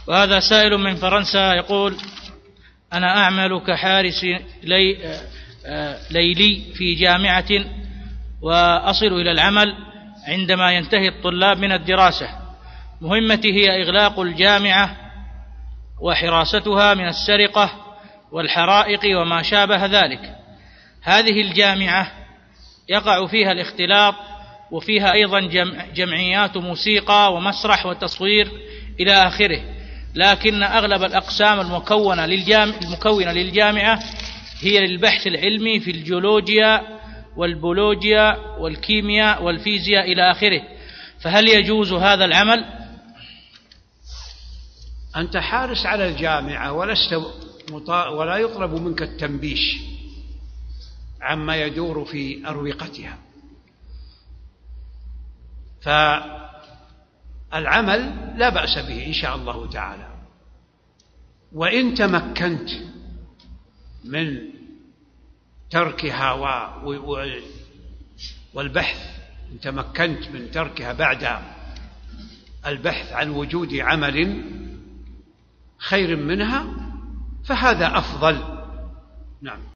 وهذا سائل من فرنسا يقول: أنا أعمل كحارس ليلي في جامعة، وأصل إلى العمل عندما ينتهي الطلاب من الدراسة. مهمتي هي إغلاق الجامعة وحراستها من السرقة والحرائق وما شابه ذلك. هذه الجامعة يقع فيها الاختلاط، وفيها أيضا جمعيات موسيقى ومسرح وتصوير إلى آخره، لكن أغلب الأقسام المكونة للجامعة هي للبحث العلمي في الجيولوجيا والبيولوجيا والكيمياء والفيزياء إلى آخره. فهل يجوز هذا العمل؟ أنت حارس على الجامعة ولا يطلب منك التنبيش عما يدور في أروقتها، فالعمل لا بأس به إن شاء الله تعالى. وإن تمكنت من تركها والبحث، إن تمكنت من تركها بعد البحث عن وجود عمل خير منها فهذا أفضل. نعم.